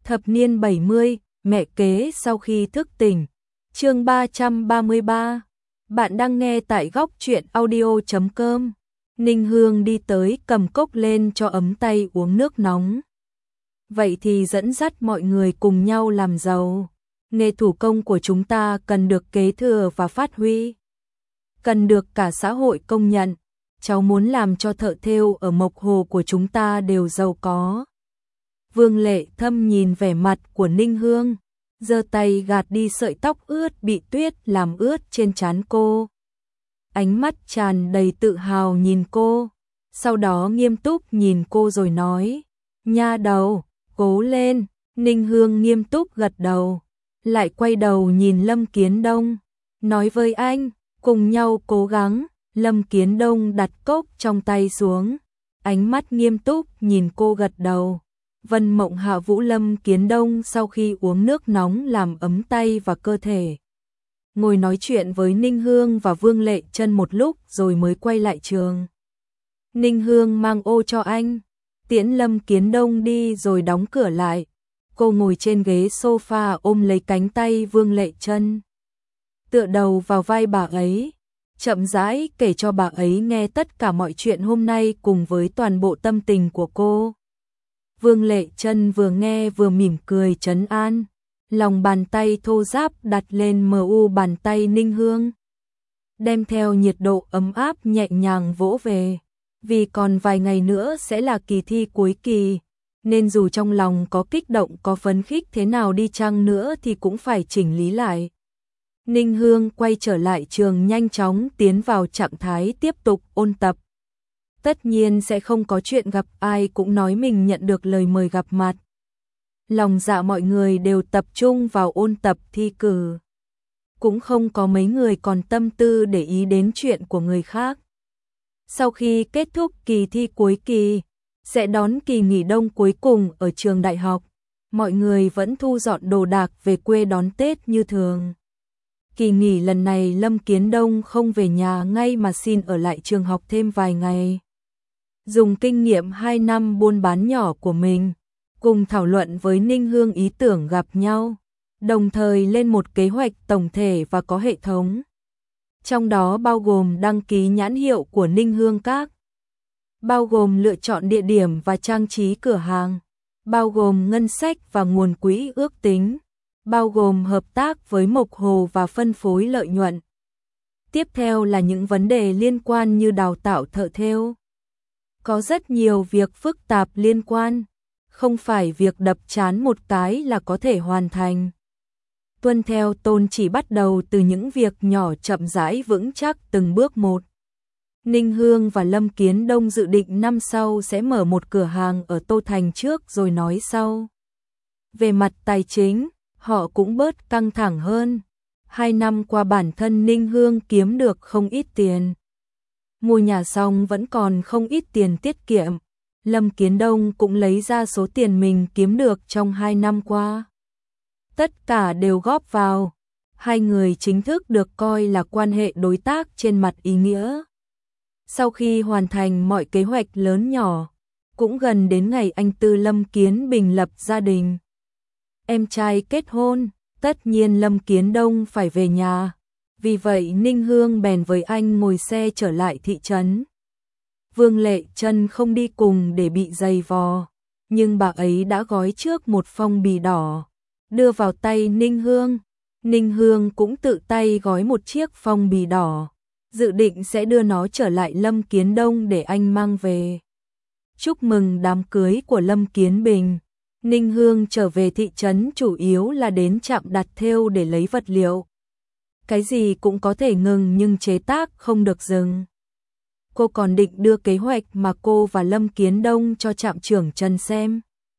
Thập niên 70, mẹ kế sau khi thức tỉnh. Chương 333. Bạn đang nghe tại góc truyện audio.com. Ninh Hương đi tới cầm cốc lên cho ấm tay uống nước nóng. Vậy thì dẫn dắt mọi người cùng nhau làm giàu. Nghề thủ công của chúng ta cần được kế thừa và phát huy. Cần được cả xã hội công nhận. Cháu muốn làm cho thợ thêu ở Mộc Hồ của chúng ta đều giàu có. Vương Lệ Thâm nhìn vẻ mặt của Ninh Hương, giơ tay gạt đi sợi tóc ướt bị tuyết làm ướt trên trán cô. Ánh mắt tràn đầy tự hào nhìn cô, sau đó nghiêm túc nhìn cô rồi nói, nha đầu, cố lên. Ninh Hương nghiêm túc gật đầu, lại quay đầu nhìn Lâm Kiến Đông, nói với anh, cùng nhau cố gắng. Lâm Kiến Đông đặt cốc trong tay xuống, ánh mắt nghiêm túc nhìn cô gật đầu. Vân Mộng hạ vũ Lâm Kiến Đông sau khi uống nước nóng làm ấm tay và cơ thể. Ngồi nói chuyện với Ninh Hương và Vương Lệ Chân một lúc rồi mới quay lại trường. Ninh Hương mang ô cho anh, tiễn Lâm Kiến Đông đi rồi đóng cửa lại. Cô ngồi trên ghế sofa ôm lấy cánh tay Vương Lệ Chân, tựa đầu vào vai bà ấy, chậm rãi kể cho bà ấy nghe tất cả mọi chuyện hôm nay cùng với toàn bộ tâm tình của cô. Vương Lệ Chân vừa nghe vừa mỉm cười trấn an, lòng bàn tay thô ráp đặt lên mu bàn tay Ninh Hương, đem theo nhiệt độ ấm áp nhẹ nhàng vỗ về. Vì còn vài ngày nữa sẽ là kỳ thi cuối kỳ, nên dù trong lòng có kích động có phấn khích thế nào đi chăng nữa thì cũng phải chỉnh lý lại. Ninh Hương quay trở lại trường nhanh chóng tiến vào trạng thái tiếp tục ôn tập. Tất nhiên sẽ không có chuyện gặp ai cũng nói mình nhận được lời mời gặp mặt. Lòng dạ mọi người đều tập trung vào ôn tập thi cử. Cũng không có mấy người còn tâm tư để ý đến chuyện của người khác. Sau khi kết thúc kỳ thi cuối kỳ, sẽ đón kỳ nghỉ đông cuối cùng ở trường đại học. Mọi người vẫn thu dọn đồ đạc về quê đón Tết như thường. Kỳ nghỉ lần này Lâm Kiến Đông không về nhà ngay mà xin ở lại trường học thêm vài ngày. Dùng kinh nghiệm 2 năm buôn bán nhỏ của mình, cùng thảo luận với Ninh Hương ý tưởng gặp nhau, đồng thời lên một kế hoạch tổng thể và có hệ thống. Trong đó bao gồm đăng ký nhãn hiệu của Ninh Hương Các, bao gồm lựa chọn địa điểm và trang trí cửa hàng, bao gồm ngân sách và nguồn quỹ ước tính, bao gồm hợp tác với Mộc Hồ và phân phối lợi nhuận. Tiếp theo là những vấn đề liên quan như đào tạo thợ thêu. Có rất nhiều việc phức tạp liên quan, không phải việc đập chán một cái là có thể hoàn thành. Tuân theo tôn chỉ bắt đầu từ những việc nhỏ chậm rãi vững chắc từng bước một. Ninh Hương và Lâm Kiến Đông dự định năm sau sẽ mở một cửa hàng ở Tô Thành trước rồi nói sau. Về mặt tài chính, họ cũng bớt căng thẳng hơn. 2 năm qua bản thân Ninh Hương kiếm được không ít tiền. Mua nhà xong vẫn còn không ít tiền tiết kiệm. Lâm Kiến Đông cũng lấy ra số tiền mình kiếm được trong 2 năm qua. Tất cả đều góp vào. Hai người chính thức được coi là quan hệ đối tác trên mặt ý nghĩa. Sau khi hoàn thành mọi kế hoạch lớn nhỏ, cũng gần đến ngày anh Tư Lâm Kiến Bình lập gia đình. Em trai kết hôn, tất nhiên Lâm Kiến Đông phải về nhà. Vì vậy Ninh Hương bèn với anh ngồi xe trở lại thị trấn. Vương Lệ Chân không đi cùng để bị giày vò, nhưng bà ấy đã gói trước một phong bì đỏ, đưa vào tay Ninh Hương. Ninh Hương cũng tự tay gói một chiếc phong bì đỏ, dự định sẽ đưa nó trở lại Lâm Kiến Đông để anh mang về. Chúc mừng đám cưới của Lâm Kiến Bình. Ninh Hương trở về thị trấn chủ yếu là đến trạm đặt thêu để lấy vật liệu. Cái gì cũng có thể ngừng nhưng chế tác không được dừng. Cô còn định đưa kế hoạch mà cô và Lâm Kiến Đông cho trạm trưởng Trần xem.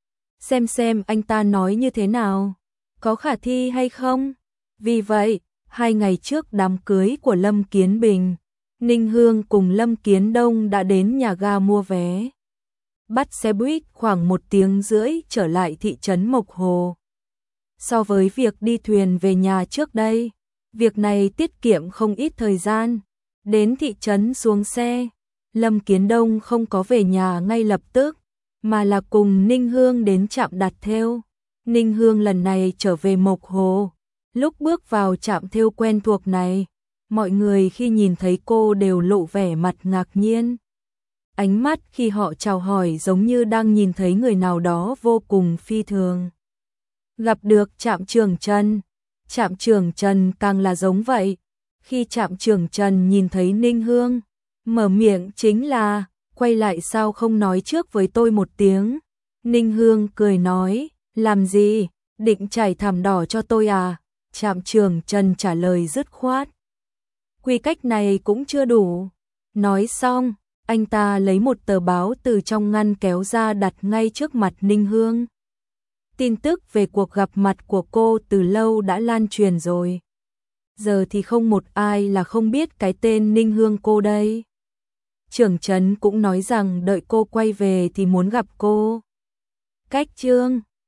Xem anh ta nói như thế nào, có khả thi hay không. Vì vậy, 2 ngày trước đám cưới của Lâm Kiến Bình, Ninh Hương cùng Lâm Kiến Đông đã đến nhà ga mua vé. Bắt xe buýt khoảng 1 tiếng rưỡi trở lại thị trấn Mộc Hồ. So với việc đi thuyền về nhà trước đây, việc này tiết kiệm không ít thời gian. Đến thị trấn xuống xe, Lâm Kiến Đông không có về nhà ngay lập tức, mà là cùng Ninh Hương đến trạm đặt thêu. Ninh Hương lần này trở về Mộc Hồ. Lúc bước vào trạm thêu quen thuộc này, mọi người khi nhìn thấy cô đều lộ vẻ mặt ngạc nhiên. Ánh mắt khi họ chào hỏi giống như đang nhìn thấy người nào đó vô cùng phi thường. Gặp được Trạm trưởng Trần, Trạm trưởng Trần càng là giống vậy. Khi Trạm trưởng Trần nhìn thấy Ninh Hương, mở miệng chính là, quay lại sao không nói trước với tôi một tiếng. Ninh Hương cười nói, làm gì, định trải thảm đỏ cho tôi à? Trạm trưởng Trần trả lời dứt khoát. Quy cách này cũng chưa đủ. Nói xong, anh ta lấy một tờ báo từ trong ngăn kéo ra đặt ngay trước mặt Ninh Hương. Tin tức về cuộc gặp mặt của cô từ lâu đã lan truyền rồi. Giờ thì không một ai là không biết cái tên Ninh Hương cô đây. Trưởng trấn cũng nói rằng đợi cô quay về thì muốn gặp cô. Cách chương